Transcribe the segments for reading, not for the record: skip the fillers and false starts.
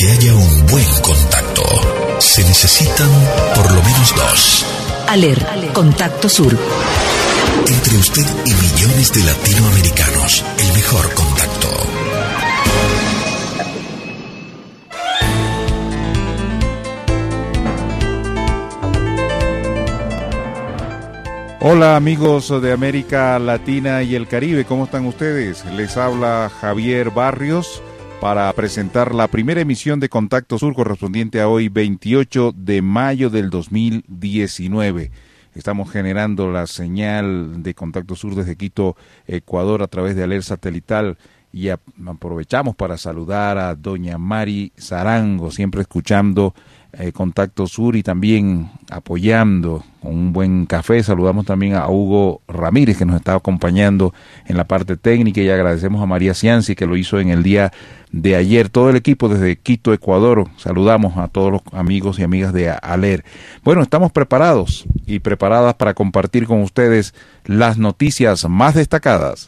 que haya un buen contacto, se necesitan por lo menos dos. ALER, Contacto Sur. Entre usted y millones de latinoamericanos, el mejor contacto. Hola amigos de América Latina y el Caribe, ¿cómo están ustedes? Les habla Javier Barrios para presentar la primera emisión de Contacto Sur correspondiente a hoy 28 de mayo del 2019. Estamos generando la señal de Contacto Sur desde Quito, Ecuador, a través de ALER satelital, y aprovechamos para saludar a doña Mari Zarango, siempre escuchando Contacto Sur y también apoyando con un buen café. Saludamos también a Hugo Ramírez, que nos está acompañando en la parte técnica, y agradecemos a María Cianci, que lo hizo en el día de ayer. Todo el equipo desde Quito, Ecuador, saludamos a todos los amigos y amigas de ALER. Bueno, estamos preparados y preparadas para compartir con ustedes las noticias más destacadas.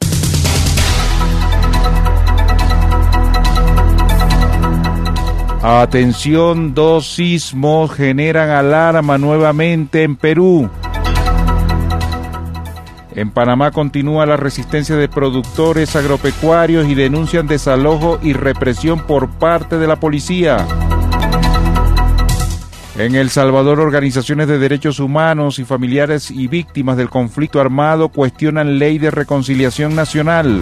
Atención, 2 sismos generan alarma nuevamente en Perú. En Panamá continúa la resistencia de productores agropecuarios y denuncian desalojo y represión por parte de la policía. En El Salvador, organizaciones de derechos humanos y familiares y víctimas del conflicto armado cuestionan ley de reconciliación nacional.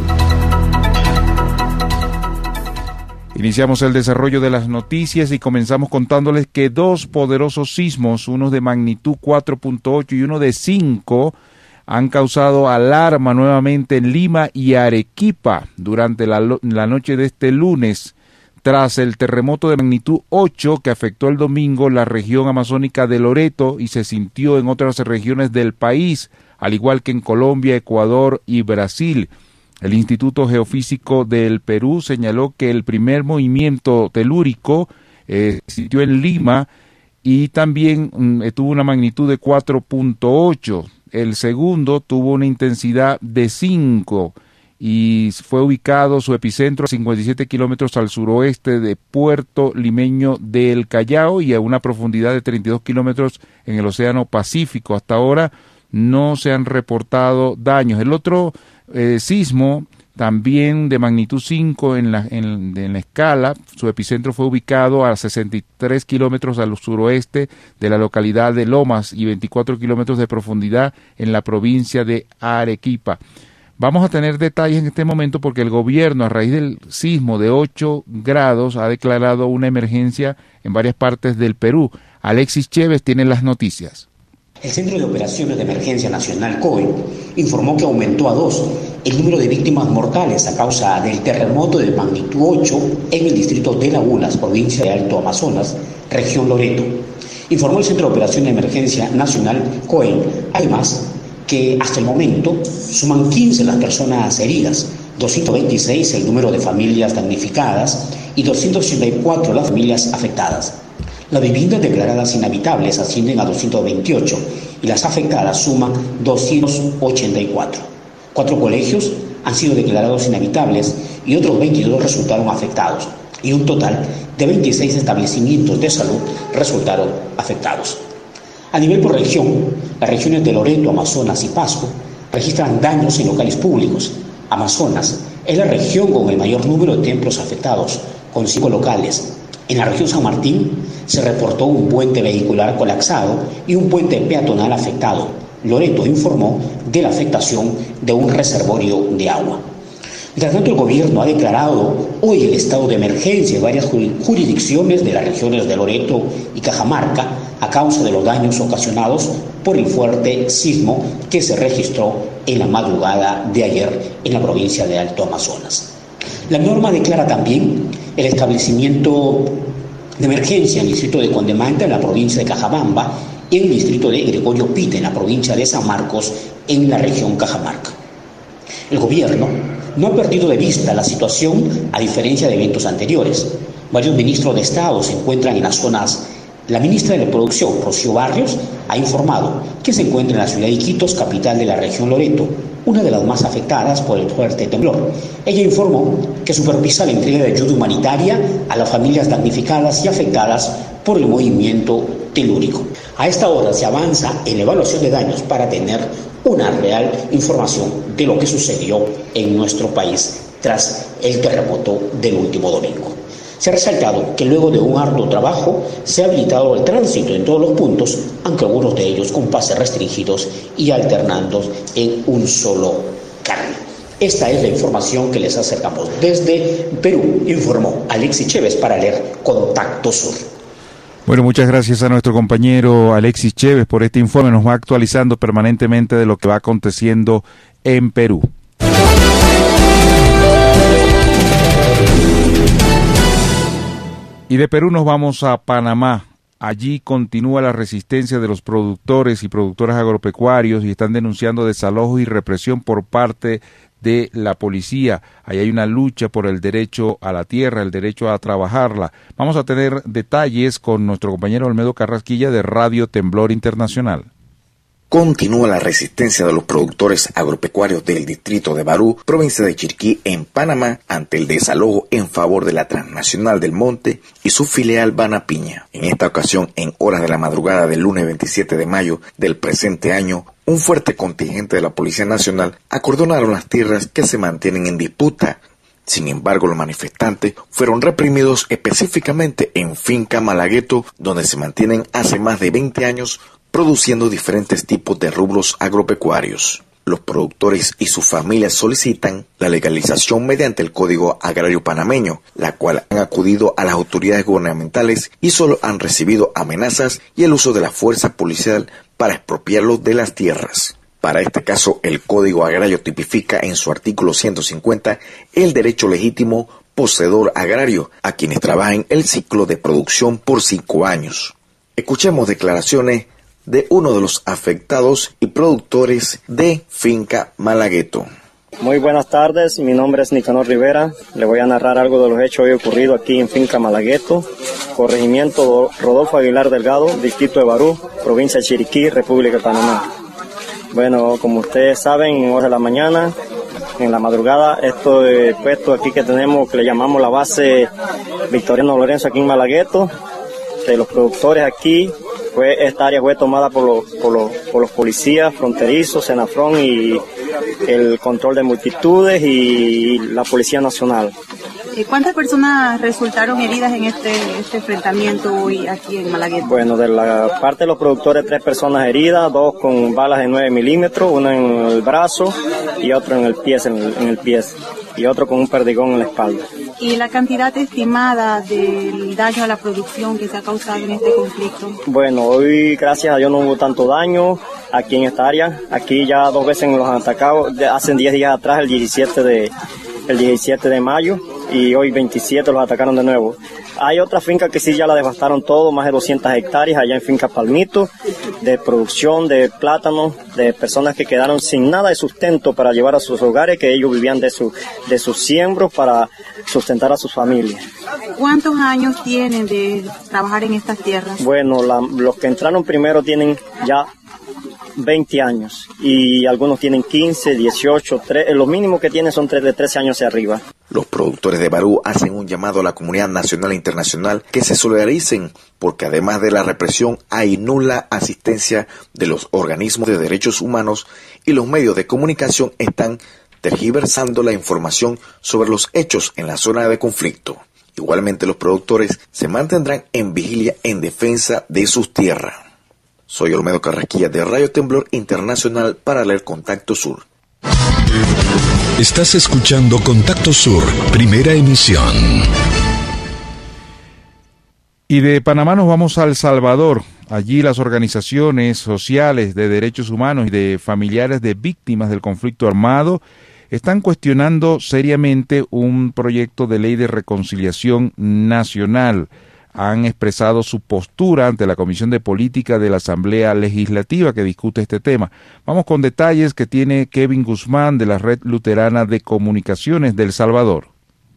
Iniciamos el desarrollo de las noticias y comenzamos contándoles que 2 poderosos sismos, uno de magnitud 4.8 y uno de 5, han causado alarma nuevamente en Lima y Arequipa durante la noche de este lunes, tras el terremoto de magnitud 8 que afectó el domingo la región amazónica de Loreto y se sintió en otras regiones del país, al igual que en Colombia, Ecuador y Brasil. El Instituto Geofísico del Perú señaló que el primer movimiento telúrico se sintió en Lima y también tuvo una magnitud de 4.8. El segundo tuvo una intensidad de 5 y fue ubicado su epicentro a 57 kilómetros al suroeste de Puerto Limeño del Callao y a una profundidad de 32 kilómetros en el Océano Pacífico. Hasta ahora no se han reportado daños. El otro sismo, también de magnitud 5 en la escala, su epicentro fue ubicado a 63 kilómetros al suroeste de la localidad de Lomas y 24 kilómetros de profundidad en la provincia de Arequipa. Vamos a tener detalles en este momento porque el gobierno, a raíz del sismo de 8 grados, ha declarado una emergencia en varias partes del Perú. Alexis Chévez tiene las noticias. El Centro de Operaciones de Emergencia Nacional, COE, informó que aumentó a 2 el número de víctimas mortales a causa del terremoto de magnitud 8 en el distrito de Lagunas, provincia de Alto Amazonas, región Loreto. Informó el Centro de Operaciones de Emergencia Nacional, COE, además que hasta el momento suman 15 las personas heridas, 226 el número de familias damnificadas y 284 las familias afectadas. Las viviendas declaradas inhabitables ascienden a 228 y las afectadas suman 284. 4 colegios han sido declarados inhabitables y otros 22 resultaron afectados, y un total de 26 establecimientos de salud resultaron afectados. A nivel por región, las regiones de Loreto, Amazonas y Pasco registran daños en locales públicos. Amazonas es la región con el mayor número de templos afectados, con 5 locales. En la región San Martín se reportó un puente vehicular colapsado y un puente peatonal afectado. Loreto informó de la afectación de un reservorio de agua. Mientras tanto, el gobierno ha declarado hoy el estado de emergencia en varias jurisdicciones de las regiones de Loreto y Cajamarca a causa de los daños ocasionados por el fuerte sismo que se registró en la madrugada de ayer en la provincia de Alto Amazonas. La norma declara también el establecimiento de emergencia en el distrito de Condemanta, en la provincia de Cajabamba, y en el distrito de Gregorio Pita, en la provincia de San Marcos, en la región Cajamarca. El gobierno no ha perdido de vista la situación a diferencia de eventos anteriores. Varios ministros de Estado se encuentran en las zonas. La ministra de Producción, Rocío Barrios, ha informado que se encuentra en la ciudad de Iquitos, capital de la región Loreto, una de las más afectadas por el fuerte temblor. Ella informó que supervisa la entrega de ayuda humanitaria a las familias damnificadas y afectadas por el movimiento telúrico. A esta hora se avanza en la evaluación de daños para tener una real información de lo que sucedió en nuestro país tras el terremoto del último domingo. Se ha resaltado que luego de un arduo trabajo se ha habilitado el tránsito en todos los puntos, aunque algunos de ellos con pases restringidos y alternando en un solo carril. Esta es la información que les acercamos desde Perú, informó Alexis Chévez para leer Contacto Sur. Bueno, muchas gracias a nuestro compañero Alexis Chévez por este informe. Nos va actualizando permanentemente de lo que va aconteciendo en Perú. Y de Perú nos vamos a Panamá. Allí continúa la resistencia de los productores y productoras agropecuarios y están denunciando desalojos y represión por parte de la policía. Ahí hay una lucha por el derecho a la tierra, el derecho a trabajarla. Vamos a tener detalles con nuestro compañero Olmedo Carrasquilla de Radio Temblor Internacional. Continúa la resistencia de los productores agropecuarios del distrito de Barú, provincia de Chiriquí, en Panamá, ante el desalojo en favor de la Transnacional del Monte y su filial Banapiña. En esta ocasión, en horas de la madrugada del lunes 27 de mayo del presente año, un fuerte contingente de la Policía Nacional acordonaron las tierras que se mantienen en disputa. Sin embargo, los manifestantes fueron reprimidos específicamente en Finca Malagueto, donde se mantienen hace más de 20 años produciendo diferentes tipos de rubros agropecuarios. Los productores y sus familias solicitan la legalización mediante el Código Agrario Panameño, la cual han acudido a las autoridades gubernamentales y solo han recibido amenazas y el uso de la fuerza policial para expropiarlos de las tierras. Para este caso, el Código Agrario tipifica en su artículo 150 el derecho legítimo poseedor agrario a quienes trabajen el ciclo de producción por 5 años. Escuchemos declaraciones de uno de los afectados y productores de Finca Malagueto. Muy buenas tardes, mi nombre es Nicanor Rivera. Le voy a narrar algo de los hechos hoy ocurridos aquí en Finca Malagueto, corregimiento Rodolfo Aguilar Delgado, distrito de Barú, provincia de Chiriquí, República de Panamá. Bueno, como ustedes saben, en horas de la mañana, en la madrugada, esto puesto aquí que tenemos, que le llamamos la base Victoriano Lorenzo aquí en Malagueto, de los productores aquí. Esta área fue tomada por los policías fronterizos, Senafrón y el control de multitudes y la Policía Nacional. ¿Cuántas personas resultaron heridas en este enfrentamiento hoy aquí en Malagueto? Bueno, de la parte de los productores, 3 personas heridas, 2 con balas de 9 milímetros, una en el brazo y otro en el pie, y otro con un perdigón en la espalda. ¿Y la cantidad estimada del daño a la producción que se ha causado en este conflicto? Bueno, hoy gracias a Dios no hubo tanto daño aquí en esta área. Aquí ya 2 veces nos han atacado, hace 10 días atrás, el 17 de mayo, y hoy 27 los atacaron de nuevo. Hay otra finca que sí ya la devastaron todo, más de 200 hectáreas allá en Finca Palmito, de producción de plátanos, de personas que quedaron sin nada de sustento para llevar a sus hogares, que ellos vivían de sus siembros para sustentar a sus familias. ¿Cuántos años tienen de trabajar en estas tierras? Bueno, los que entraron primero tienen ya 20 años y algunos tienen 15, 18, lo mínimo que tienen son de 13 años hacia arriba. Los productores de Barú hacen un llamado a la comunidad nacional e internacional que se solidaricen porque además de la represión hay nula asistencia de los organismos de derechos humanos y los medios de comunicación están tergiversando la información sobre los hechos en la zona de conflicto. Igualmente los productores se mantendrán en vigilia en defensa de sus tierras. Soy Olmedo Carrasquilla de Radio Temblor Internacional para leer Contacto Sur. Estás escuchando Contacto Sur, primera emisión. Y de Panamá nos vamos a El Salvador. Allí las organizaciones sociales de derechos humanos y de familiares de víctimas del conflicto armado están cuestionando seriamente un proyecto de ley de reconciliación nacional. Han expresado su postura ante la Comisión de Política de la Asamblea Legislativa que discute este tema. Vamos con detalles que tiene Kevin Guzmán de la Red Luterana de Comunicaciones de El Salvador.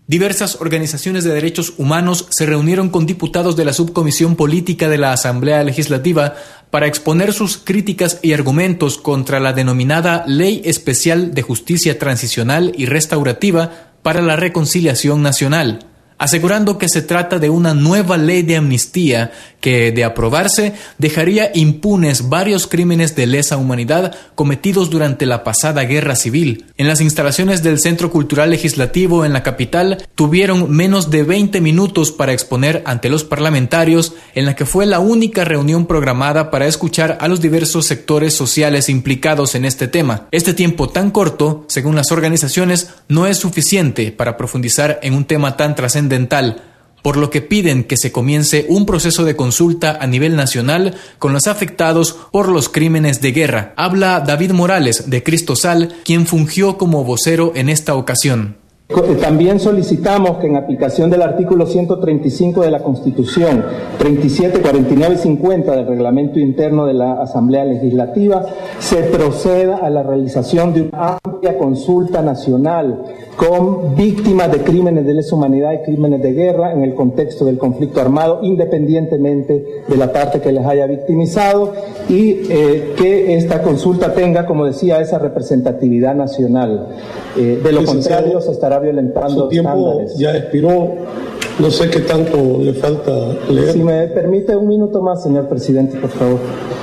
Diversas organizaciones de derechos humanos se reunieron con diputados de la Subcomisión Política de la Asamblea Legislativa para exponer sus críticas y argumentos contra la denominada Ley Especial de Justicia Transicional y Restaurativa para la Reconciliación Nacional, asegurando que se trata de una nueva ley de amnistía que, de aprobarse, dejaría impunes varios crímenes de lesa humanidad cometidos durante la pasada guerra civil. En las instalaciones del Centro Cultural Legislativo en la capital, tuvieron menos de 20 minutos para exponer ante los parlamentarios, en la que fue la única reunión programada para escuchar a los diversos sectores sociales implicados en este tema. Este tiempo tan corto, según las organizaciones, no es suficiente para profundizar en un tema tan trascendental, por lo que piden que se comience un proceso de consulta a nivel nacional con los afectados por los crímenes de guerra. Habla David Morales de Cristosal, quien fungió como vocero en esta ocasión. También solicitamos que en aplicación del artículo 135 de la Constitución, 37, 49 y 50 del Reglamento Interno de la Asamblea Legislativa, se proceda a la realización de una amplia consulta nacional con víctimas de crímenes de lesa humanidad y crímenes de guerra en el contexto del conflicto armado, independientemente de la parte que les haya victimizado, y que esta consulta tenga, como decía, esa representatividad nacional. De lo contrario, se estará violentando su tiempo estándares. Ya expiró, no sé qué tanto le falta leer. Si me permite un minuto más, señor presidente, por favor.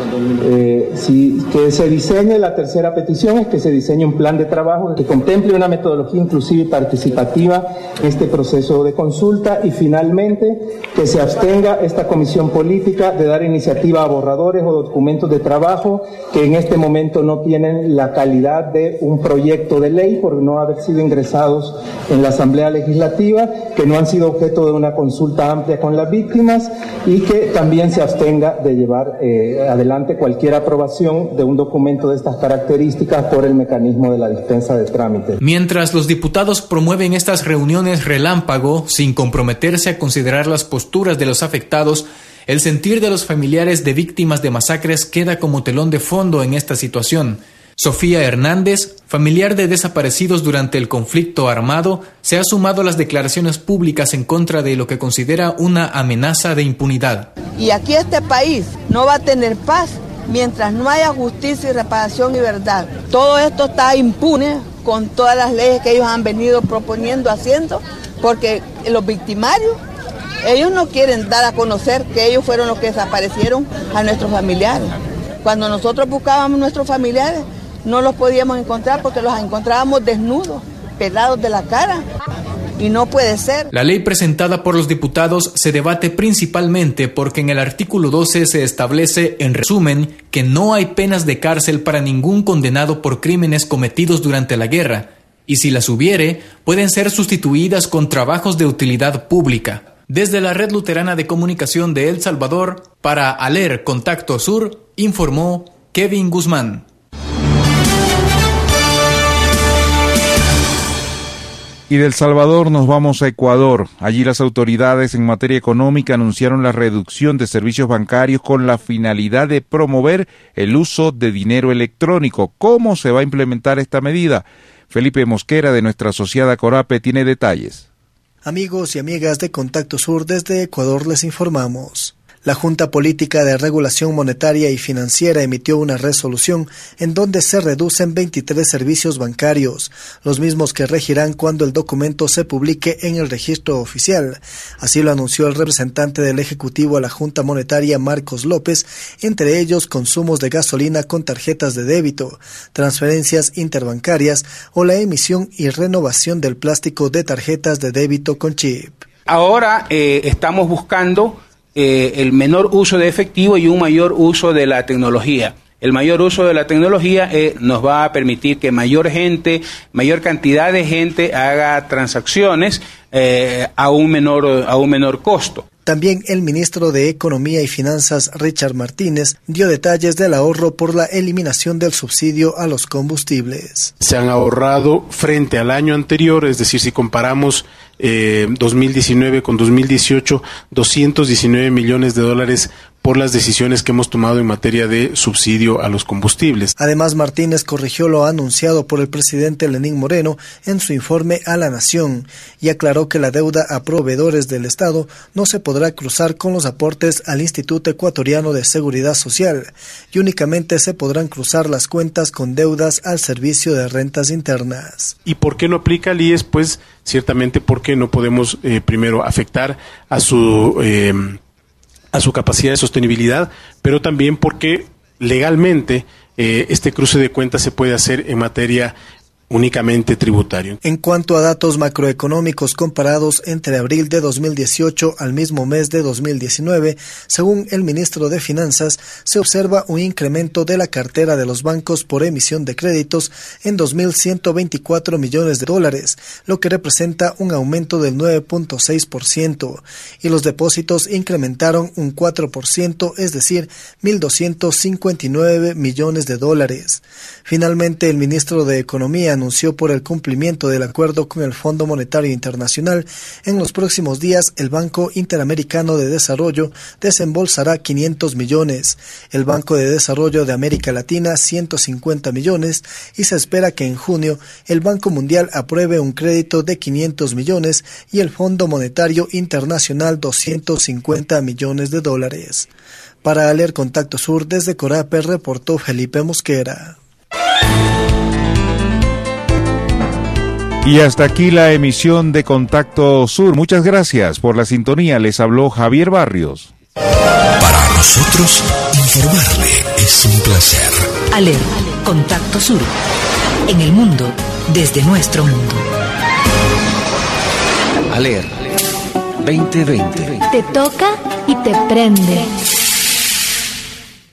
Que se diseñe, la tercera petición es que se diseñe un plan de trabajo que contemple una metodología inclusiva y participativa en este proceso de consulta, y finalmente que se abstenga esta comisión política de dar iniciativa a borradores o documentos de trabajo que en este momento no tienen la calidad de un proyecto de ley por no haber sido ingresados en la Asamblea Legislativa, que no han sido objeto de una consulta amplia con las víctimas, y que también se abstenga de llevar adelante cualquier aprobación de un documento de estas características por el mecanismo de la dispensa de trámite. Mientras los diputados promueven estas reuniones relámpago sin comprometerse a considerar las posturas de los afectados, el sentir de los familiares de víctimas de masacres queda como telón de fondo en esta situación. Sofía Hernández, familiar de desaparecidos durante el conflicto armado, se ha sumado a las declaraciones públicas en contra de lo que considera una amenaza de impunidad. Y aquí este país no va a tener paz mientras no haya justicia y reparación y verdad. Todo esto está impune con todas las leyes que ellos han venido proponiendo, haciendo, porque los victimarios, ellos no quieren dar a conocer que ellos fueron los que desaparecieron a nuestros familiares. Cuando nosotros buscábamos a nuestros familiares, no los podíamos encontrar porque los encontrábamos desnudos, pelados de la cara. Y no puede ser. La ley presentada por los diputados se debate principalmente porque en el artículo 12 se establece, en resumen, que no hay penas de cárcel para ningún condenado por crímenes cometidos durante la guerra, y si las hubiere, pueden ser sustituidas con trabajos de utilidad pública. Desde la Red Luterana de Comunicación de El Salvador, para ALER Contacto Sur, informó Kevin Guzmán. Y de El Salvador nos vamos a Ecuador. Allí las autoridades en materia económica anunciaron la reducción de servicios bancarios con la finalidad de promover el uso de dinero electrónico. ¿Cómo se va a implementar esta medida? Felipe Mosquera, de nuestra asociada Corape, tiene detalles. Amigos y amigas de Contacto Sur, desde Ecuador les informamos. La Junta Política de Regulación Monetaria y Financiera emitió una resolución en donde se reducen 23 servicios bancarios, los mismos que regirán cuando el documento se publique en el registro oficial. Así lo anunció el representante del Ejecutivo a la Junta Monetaria, Marcos López, entre ellos consumos de gasolina con tarjetas de débito, transferencias interbancarias o la emisión y renovación del plástico de tarjetas de débito con chip. Ahora estamos buscando el menor uso de efectivo y un mayor uso de la tecnología. El mayor uso de la tecnología nos va a permitir que mayor cantidad de gente haga transacciones a un menor costo. También el ministro de Economía y Finanzas, Richard Martínez, dio detalles del ahorro por la eliminación del subsidio a los combustibles. Se han ahorrado frente al año anterior, es decir, si comparamos 2019 con 2018, $219 millones por las decisiones que hemos tomado en materia de subsidio a los combustibles. Además, Martínez corrigió lo anunciado por el presidente Lenín Moreno en su informe a la Nación y aclaró que la deuda a proveedores del Estado no se podrá cruzar con los aportes al Instituto Ecuatoriano de Seguridad Social y únicamente se podrán cruzar las cuentas con deudas al Servicio de Rentas Internas. ¿Y por qué no aplica el IES? Pues ciertamente porque no podemos primero afectar a su capacidad de sostenibilidad, pero también porque legalmente este cruce de cuentas se puede hacer en materia únicamente tributario. En cuanto a datos macroeconómicos comparados entre abril de 2018 al mismo mes de 2019, según el ministro de Finanzas, se observa un incremento de la cartera de los bancos por emisión de créditos en 2.124 millones de dólares, lo que representa un aumento del 9.6%, y los depósitos incrementaron un 4%, es decir, 1.259 millones de dólares. Finalmente, el ministro de Economía anunció por el cumplimiento del acuerdo con el Fondo Monetario Internacional. En los próximos días, el Banco Interamericano de Desarrollo desembolsará 500 millones, el Banco de Desarrollo de América Latina 150 millones y se espera que en junio el Banco Mundial apruebe un crédito de 500 millones y el Fondo Monetario Internacional 250 millones de dólares. Para Aler Contacto Sur, desde Corape, reportó Felipe Mosquera. Y hasta aquí la emisión de Contacto Sur. Muchas gracias por la sintonía. Les habló Javier Barrios. Para nosotros, informarle es un placer. ALER, Contacto Sur. En el mundo, desde nuestro mundo. ALER 2020. Te toca y te prende.